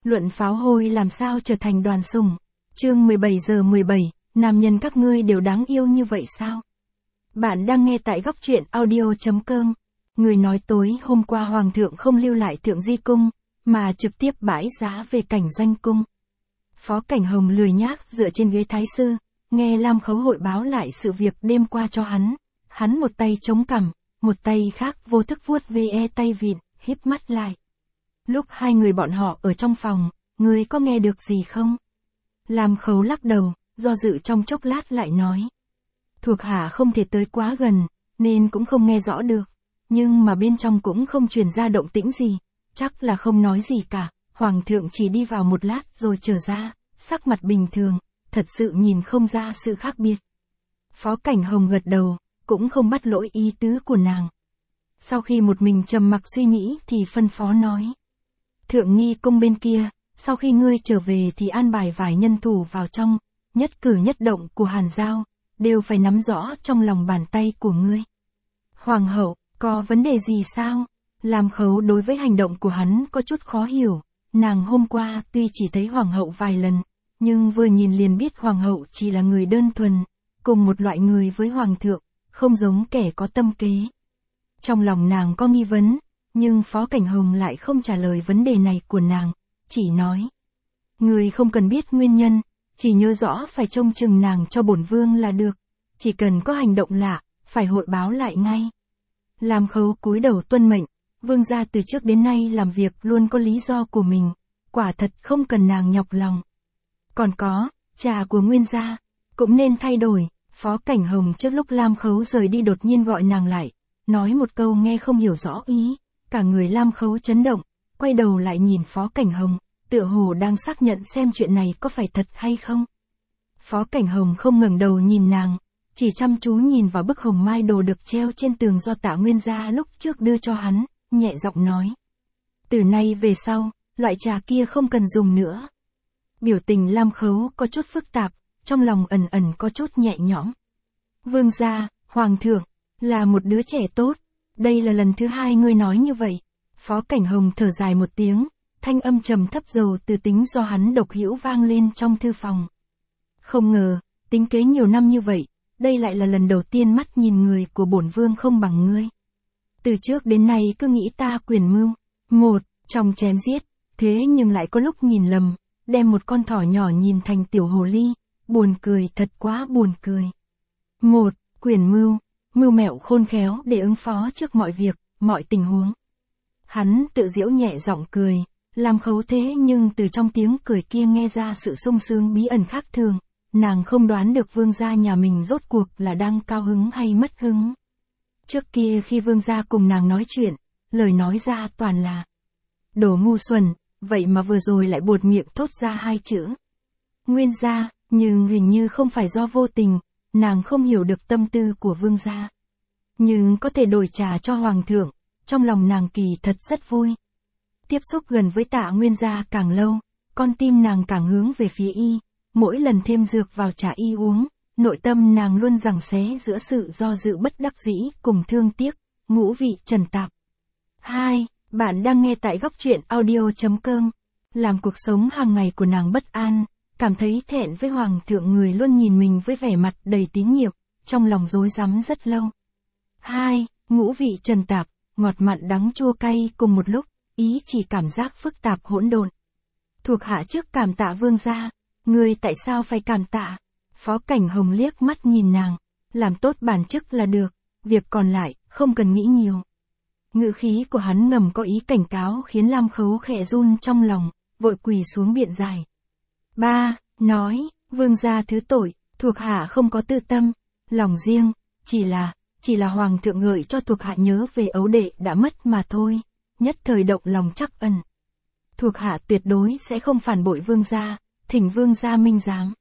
Luận pháo hôi làm sao trở thành đoàn sủng. Chương 17:17, nam nhân các ngươi đều đáng yêu như vậy sao? Bạn đang nghe tại góc truyện audio.com. Người nói tối hôm qua hoàng thượng không lưu lại Thượng Di Cung, mà trực tiếp bãi giá về Cảnh Doanh Cung. Phó Cảnh Hồng lười nhác dựa trên ghế thái sư, nghe Lam Khấu hội báo lại sự việc đêm qua cho hắn. Hắn một tay chống cằm, một tay khác vô thức vuốt ve tay vịn, híp mắt lại. Lúc hai người bọn họ ở trong phòng, ngươi có nghe được gì không? Lam Khấu lắc đầu, do dự trong chốc lát lại nói. Thuộc hạ không thể tới quá gần, nên cũng không nghe rõ được. Nhưng mà bên trong cũng không truyền ra động tĩnh gì, chắc là không nói gì cả. Hoàng thượng chỉ đi vào một lát rồi trở ra, sắc mặt bình thường, thật sự nhìn không ra sự khác biệt. Phó Cảnh Hồng gật đầu, cũng không bắt lỗi ý tứ của nàng. Sau khi một mình trầm mặc suy nghĩ thì phân phó nói. Thượng Nghi Cung bên kia, sau khi ngươi trở về thì an bài vài nhân thủ vào trong, nhất cử nhất động của Hàn Giao, đều phải nắm rõ trong lòng bàn tay của ngươi. Hoàng hậu, có vấn đề gì sao? Lam Khấu đối với hành động của hắn có chút khó hiểu, nàng hôm qua tuy chỉ thấy Hoàng hậu vài lần, nhưng vừa nhìn liền biết Hoàng hậu chỉ là người đơn thuần, cùng một loại người với Hoàng thượng, không giống kẻ có tâm kế. Trong lòng nàng có nghi vấn, nhưng Phó Cảnh Hồng lại không trả lời vấn đề này của nàng, chỉ nói. Người không cần biết nguyên nhân, chỉ nhớ rõ phải trông chừng nàng cho bổn vương là được, chỉ cần có hành động lạ, phải hội báo lại ngay. Lam Khấu cúi đầu tuân mệnh, vương gia từ trước đến nay làm việc luôn có lý do của mình, quả thật không cần nàng nhọc lòng. Còn có, trà của nguyên gia, cũng nên thay đổi. Phó Cảnh Hồng trước lúc Lam Khấu rời đi đột nhiên gọi nàng lại, nói một câu nghe không hiểu rõ ý, cả người Lam Khấu chấn động, quay đầu lại nhìn Phó Cảnh Hồng, tựa hồ đang xác nhận xem chuyện này có phải thật hay không. Phó Cảnh Hồng không ngẩng đầu nhìn nàng, chỉ chăm chú nhìn vào bức hồng mai đồ được treo trên tường do Tạ Nguyên gia lúc trước đưa cho hắn, nhẹ giọng nói. Từ nay về sau, loại trà kia không cần dùng nữa. Biểu tình Lam Khấu có chút phức tạp, trong lòng ẩn ẩn có chút nhẹ nhõm. Vương gia, Hoàng thượng, là một đứa trẻ tốt, đây là lần thứ hai ngươi nói như vậy. Phó Cảnh Hồng thở dài một tiếng, thanh âm trầm thấp dầu từ tính do hắn độc hữu vang lên trong thư phòng. Không ngờ, tính kế nhiều năm như vậy, đây lại là lần đầu tiên mắt nhìn người của bổn vương không bằng ngươi. Từ trước đến nay cứ nghĩ ta quyền mưu, một, trong chém giết, thế nhưng lại có lúc nhìn lầm, đem một con thỏ nhỏ nhìn thành tiểu hồ ly, buồn cười thật quá buồn cười. Một, quyền mưu, mưu mẹo khôn khéo để ứng phó trước mọi việc, mọi tình huống. Hắn tự giễu nhẹ giọng cười, Lam Khấu thế nhưng từ trong tiếng cười kia nghe ra sự sung sướng bí ẩn khác thường, nàng không đoán được vương gia nhà mình rốt cuộc là đang cao hứng hay mất hứng. Trước kia khi vương gia cùng nàng nói chuyện, lời nói ra toàn là đồ ngu xuẩn, vậy mà vừa rồi lại buột miệng thốt ra hai chữ Nguyên gia, nhưng hình như không phải do vô tình, nàng không hiểu được tâm tư của vương gia. Nhưng có thể đổi trà cho Hoàng thượng, trong lòng nàng kỳ thật rất vui. Tiếp xúc gần với Tạ Nguyên gia càng lâu, con tim nàng càng hướng về phía y, mỗi lần thêm dược vào trà y uống, nội tâm nàng luôn giằng xé giữa sự do dự bất đắc dĩ cùng thương tiếc, ngũ vị trần tạp. 2. Bạn đang nghe tại góc truyện audio.com. Làm cuộc sống hàng ngày của nàng bất an, cảm thấy thẹn với Hoàng thượng người luôn nhìn mình với vẻ mặt đầy tín nhiệm, trong lòng rối rắm rất lâu. 2. Ngũ vị trần tạp, ngọt mặn đắng chua cay cùng một lúc, ý chỉ cảm giác phức tạp hỗn độn. Thuộc hạ trước cảm tạ vương gia, ngươi tại sao phải cảm tạ? Phó Cảnh Hồng liếc mắt nhìn nàng, làm tốt bản chức là được, việc còn lại, không cần nghĩ nhiều. Ngữ khí của hắn ngầm có ý cảnh cáo khiến Lam Khấu khẽ run trong lòng, vội quỳ xuống biện giải. 3. Nói, vương gia thứ tội, thuộc hạ không có tư tâm, lòng riêng, chỉ là Hoàng thượng gợi cho thuộc hạ nhớ về ấu đệ đã mất mà thôi, nhất thời động lòng trắc ẩn. Thuộc hạ tuyệt đối sẽ không phản bội vương gia, thỉnh vương gia minh giám.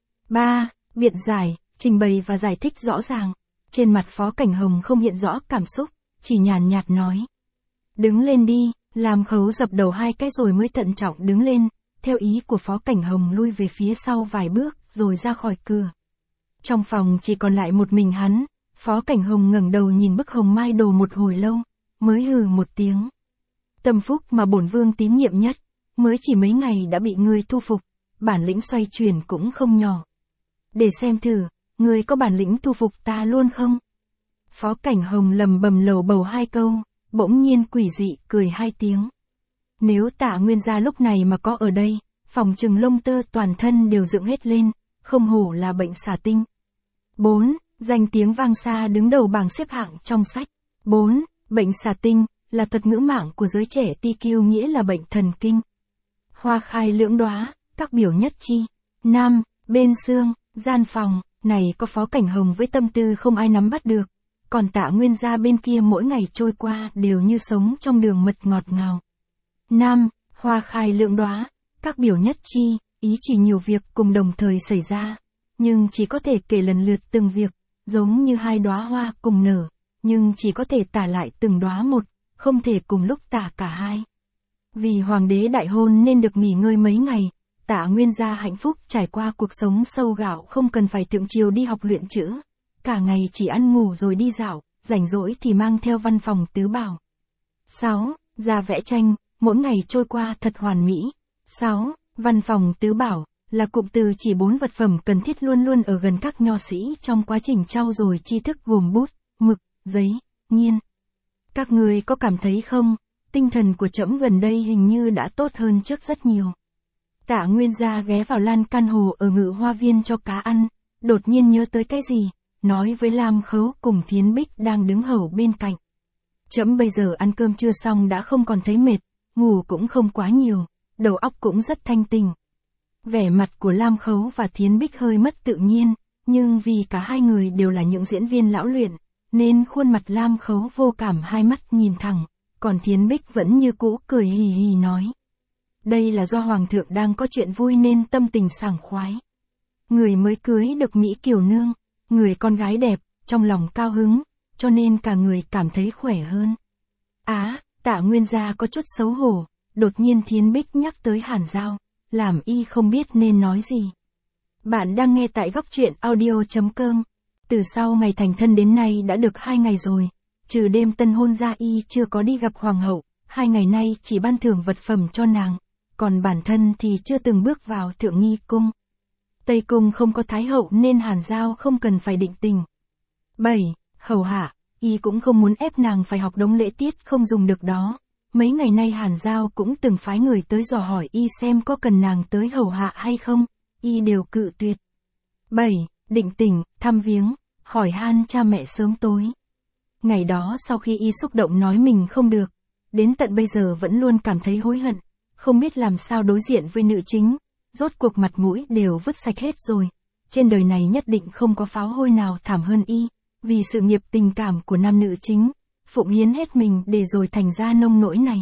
3. Biện giải, trình bày và giải thích rõ ràng. Trên mặt Phó Cảnh Hồng không hiện rõ cảm xúc, chỉ nhàn nhạt nói. Đứng lên đi, Lam Khấu dập đầu hai cái rồi mới thận trọng đứng lên, theo ý của Phó Cảnh Hồng lui về phía sau vài bước rồi ra khỏi cửa. Trong phòng chỉ còn lại một mình hắn, Phó Cảnh Hồng ngẩng đầu nhìn bức hồng mai đồ một hồi lâu, mới hừ một tiếng. Tâm phúc mà bổn vương tín nhiệm nhất, mới chỉ mấy ngày đã bị ngươi thu phục, bản lĩnh xoay chuyển cũng không nhỏ. Để xem thử, ngươi có bản lĩnh thu phục ta luôn không? Phó Cảnh Hồng lầm bầm lầu bầu 2 câu, bỗng nhiên quỷ dị cười 2 tiếng. Nếu Tạ Nguyên gia lúc này mà có ở đây, phòng trừng lông tơ toàn thân đều dựng hết lên, không hổ là bệnh xà tinh. 4. Danh tiếng vang xa đứng đầu bảng xếp hạng trong sách. 4. Bệnh xà tinh, là thuật ngữ mạng của giới trẻ TQ, nghĩa là bệnh thần kinh. Hoa khai lưỡng đóa, các biểu nhất chi. Nam, bên xương, gian phòng, này có Phó Cảnh Hồng với tâm tư không ai nắm bắt được. Còn Tạ Nguyên gia bên kia mỗi ngày trôi qua đều như sống trong đường mật ngọt ngào. Nam, hoa khai lưỡng đóa, các biểu nhất chi, ý chỉ nhiều việc cùng đồng thời xảy ra. Nhưng chỉ có thể kể lần lượt từng việc, giống như 2 đóa hoa cùng nở, nhưng chỉ có thể tả lại từng đóa một, không thể cùng lúc tả cả hai. Vì hoàng đế đại hôn nên được nghỉ ngơi mấy ngày, Tạ Nguyên gia hạnh phúc trải qua cuộc sống sâu gạo, không cần phải thượng triều đi học luyện chữ. Cả ngày chỉ ăn ngủ rồi đi dạo, rảnh rỗi thì mang theo văn phòng tứ bảo. 6. Ra vẽ tranh, mỗi ngày trôi qua thật hoàn mỹ. 6. Văn phòng tứ bảo, là cụm từ chỉ 4 vật phẩm cần thiết luôn luôn ở gần các nho sĩ trong quá trình trau dồi tri thức, gồm bút, mực, giấy, nghiên. Các người có cảm thấy không, tinh thần của trẫm gần đây hình như đã tốt hơn trước rất nhiều. Tạ Nguyên gia ghé vào lan can hồ ở Ngự Hoa Viên cho cá ăn, đột nhiên nhớ tới cái gì, nói với Lam Khấu cùng Thiến Bích đang đứng hầu bên cạnh. Trẫm bây giờ ăn cơm trưa xong đã không còn thấy mệt, ngủ cũng không quá nhiều, đầu óc cũng rất thanh tỉnh. Vẻ mặt của Lam Khấu và Thiến Bích hơi mất tự nhiên, nhưng vì cả hai người đều là những diễn viên lão luyện, nên khuôn mặt Lam Khấu vô cảm, hai mắt nhìn thẳng, còn Thiến Bích vẫn như cũ cười hì hì nói. Đây là do Hoàng thượng đang có chuyện vui nên tâm tình sảng khoái. Người mới cưới được Mỹ Kiều Nương, người con gái đẹp, trong lòng cao hứng, cho nên cả người cảm thấy khỏe hơn. Tạ Nguyên gia có chút xấu hổ, đột nhiên Thiến Bích nhắc tới Hàn Giao, làm y không biết nên nói gì. Bạn đang nghe tại góc truyện audio.com. Từ sau ngày thành thân đến nay đã được 2 ngày rồi, trừ đêm tân hôn ra y chưa có đi gặp hoàng hậu, 2 ngày nay chỉ ban thưởng vật phẩm cho nàng, còn bản thân thì chưa từng bước vào Thượng Nghi cung. Tây cung không có thái hậu nên Hàn Giao không cần phải định tình. 7. Hầu hạ, y cũng không muốn ép nàng phải học đống lễ tiết không dùng được đó. Mấy ngày nay Hàn Giao cũng từng phái người tới dò hỏi y xem có cần nàng tới hầu hạ hay không, y đều cự tuyệt. 7. Định tình, thăm viếng, hỏi han cha mẹ sớm tối. Ngày đó sau khi y xúc động nói mình không được, đến tận bây giờ vẫn luôn cảm thấy hối hận, không biết làm sao đối diện với nữ chính, rốt cuộc mặt mũi đều vứt sạch hết rồi. Trên đời này nhất định không có pháo hôi nào thảm hơn y, vì sự nghiệp tình cảm của nam nữ chính, phụng hiến hết mình để rồi thành ra nông nỗi này.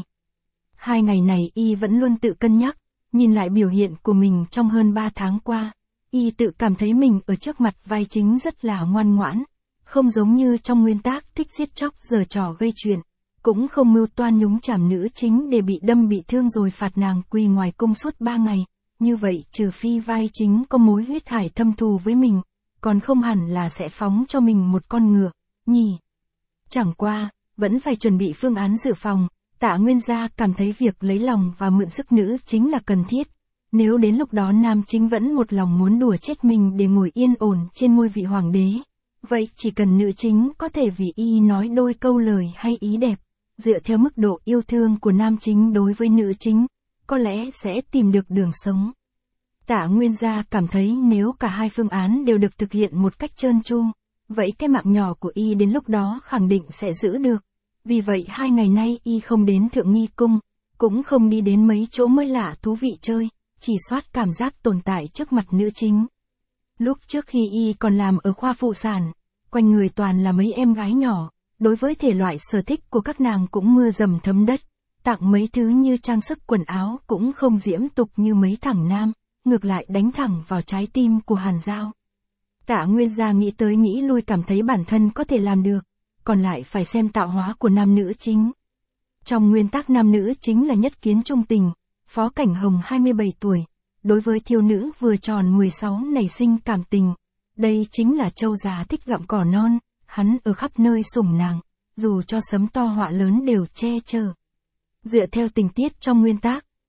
2 ngày này y vẫn luôn tự cân nhắc, nhìn lại biểu hiện của mình trong hơn 3 tháng qua, y tự cảm thấy mình ở trước mặt vai chính rất là ngoan ngoãn, không giống như trong nguyên tác thích giết chóc giở trò gây chuyện, cũng không mưu toan nhúng chàm nữ chính để bị đâm bị thương rồi phạt nàng quỳ ngoài cung suốt 3 ngày. Như vậy trừ phi vai chính có mối huyết hải thâm thù với mình, còn không hẳn là sẽ phóng cho mình một con ngựa, nhỉ. Chẳng qua, vẫn phải chuẩn bị phương án dự phòng. Tạ Nguyên gia cảm thấy việc lấy lòng và mượn sức nữ chính là cần thiết. Nếu đến lúc đó nam chính vẫn một lòng muốn đùa chết mình để ngồi yên ổn trên ngôi vị hoàng đế, vậy chỉ cần nữ chính có thể vì y nói đôi câu lời hay ý đẹp, dựa theo mức độ yêu thương của nam chính đối với nữ chính, có lẽ sẽ tìm được đường sống. Tạ Nguyên gia cảm thấy nếu cả hai phương án đều được thực hiện một cách trơn tru, vậy cái mạng nhỏ của y đến lúc đó khẳng định sẽ giữ được. Vì vậy 2 ngày nay y không đến Thượng Nghi cung, cũng không đi đến mấy chỗ mới lạ thú vị chơi, chỉ soát cảm giác tồn tại trước mặt nữ chính. Lúc trước khi y còn làm ở khoa phụ sản, quanh người toàn là mấy em gái nhỏ, đối với thể loại sở thích của các nàng cũng mưa dầm thấm đất, tặng mấy thứ như trang sức quần áo cũng không diễm tục như mấy thằng nam, ngược lại đánh thẳng vào trái tim của Hàn Giao. Tạ Nguyên gia nghĩ tới nghĩ lui cảm thấy bản thân có thể làm được, còn lại phải xem tạo hóa của nam nữ chính. Trong nguyên tắc nam nữ chính là nhất kiến trung tình, Phó Cảnh Hồng 27 tuổi, đối với thiếu nữ vừa tròn 16 nảy sinh cảm tình. Đây chính là châu già thích gặm cỏ non, hắn ở khắp nơi sủng nàng, dù cho sấm to họa lớn đều che chở. Dựa theo tình tiết trong nguyên tác,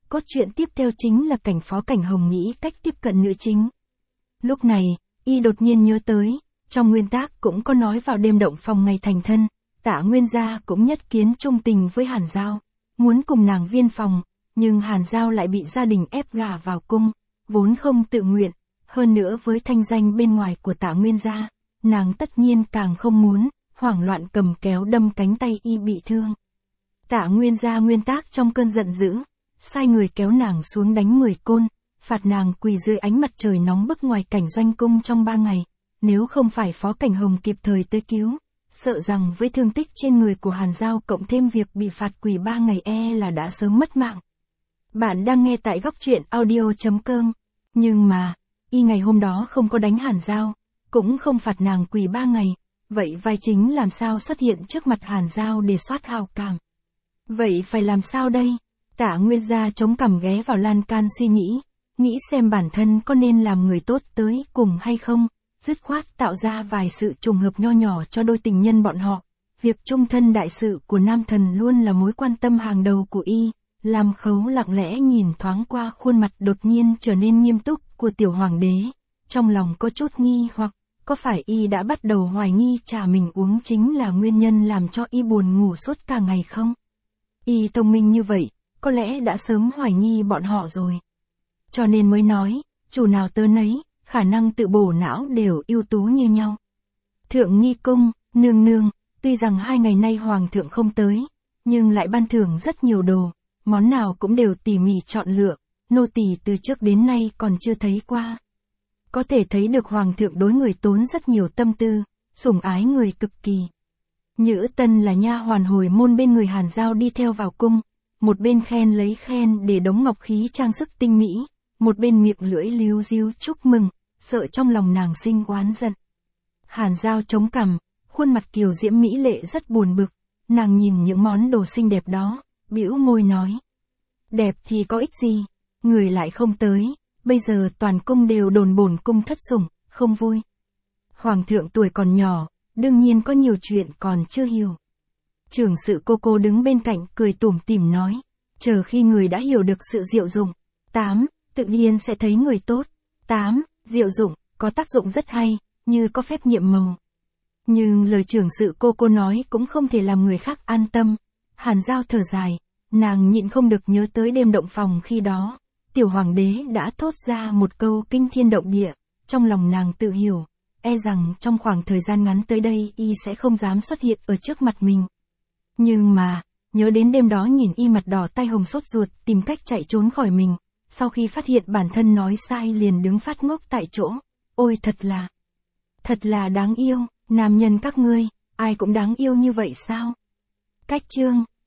cốt truyện tiếp theo chính là cảnh Phó Cảnh Hồng nghĩ cách tiếp cận nữ chính. Lúc này, y đột nhiên nhớ tới, trong nguyên tác cũng có nói vào đêm động phòng ngày thành thân, Tạ Nguyên Gia cũng nhất kiến trung tình với Hàn Giao, muốn cùng nàng viên phòng, nhưng Hàn Giao lại bị gia đình ép gả vào cung, vốn không tự nguyện, hơn nữa với thanh danh bên ngoài của Tạ Nguyên Gia, nàng tất nhiên càng không muốn, hoảng loạn cầm kéo đâm cánh tay y bị thương. Tạ Nguyên Gia nguyên tác trong cơn giận dữ, sai người kéo nàng xuống đánh 10 côn, phạt nàng quỳ dưới ánh mặt trời nóng bức ngoài cảnh doanh cung trong 3 ngày, nếu không phải Phó Cảnh Hồng kịp thời tới cứu, sợ rằng với thương tích trên người của Hàn Giao cộng thêm việc bị phạt quỳ 3 ngày là đã sớm mất mạng. Bạn đang nghe tại góc truyện audio.com, nhưng mà, y ngày hôm đó không có đánh Hàn Giao, cũng không phạt nàng quỳ 3 ngày, vậy vai chính làm sao xuất hiện trước mặt Hàn Giao để soát hào cảm. Vậy phải làm sao đây? Tạ Nguyên Gia chống cằm ghé vào lan can suy nghĩ xem bản thân có nên làm người tốt tới cùng hay không, dứt khoát tạo ra vài sự trùng hợp nho nhỏ cho đôi tình nhân bọn họ. Việc chung thân đại sự của nam thần luôn là mối quan tâm hàng đầu của y. Lam Khấu lặng lẽ nhìn thoáng qua khuôn mặt đột nhiên trở nên nghiêm túc của tiểu hoàng đế, trong lòng có chút nghi hoặc, có phải y đã bắt đầu hoài nghi trà mình uống chính là nguyên nhân làm cho y buồn ngủ suốt cả ngày không? Y thông minh như vậy, có lẽ đã sớm hoài nghi bọn họ rồi. Cho nên mới nói, chủ nào tớ nấy, khả năng tự bổ não đều ưu tú như nhau. Thượng nghi cung, nương nương, tuy rằng 2 ngày nay hoàng thượng không tới, nhưng lại ban thưởng rất nhiều đồ, món nào cũng đều tỉ mỉ chọn lựa, nô tỳ từ trước đến nay còn chưa thấy qua. Có thể thấy được hoàng thượng đối người tốn rất nhiều tâm tư, sủng ái người cực kỳ. Nhữ Tân là nha hoàn hồi môn bên người Hàn Giao đi theo vào cung, một bên khen lấy khen để đống ngọc khí trang sức tinh mỹ, một bên miệng lưỡi líu díu chúc mừng, sợ trong lòng nàng sinh oán giận. Hàn Giao chống cằm, khuôn mặt kiều diễm mỹ lệ rất buồn bực, nàng nhìn những món đồ xinh đẹp đó, bĩu môi nói. Đẹp thì có ích gì, người lại không tới, bây giờ toàn cung đều đồn bổn cung thất sủng, không vui. Hoàng thượng tuổi còn nhỏ, đương nhiên có nhiều chuyện còn chưa hiểu. Trưởng sự cô đứng bên cạnh cười tủm tỉm nói, chờ khi người đã hiểu được sự diệu dụng, 8, tự nhiên sẽ thấy người tốt. 8, diệu dụng, có tác dụng rất hay, như có phép nhiệm màu. Nhưng lời trưởng sự cô nói cũng không thể làm người khác an tâm. Hàn Giao thở dài, nàng nhịn không được nhớ tới đêm động phòng khi đó. Tiểu hoàng đế đã thốt ra một câu kinh thiên động địa, trong lòng nàng tự hiểu, rằng trong khoảng thời gian ngắn tới đây y sẽ không dám xuất hiện ở trước mặt mình. Nhưng mà, nhớ đến đêm đó nhìn y mặt đỏ tay hồng sốt ruột tìm cách chạy trốn khỏi mình, sau khi phát hiện bản thân nói sai liền đứng phát ngốc tại chỗ, ôi thật là đáng yêu, nam nhân các ngươi, ai cũng đáng yêu như vậy sao? Cách chương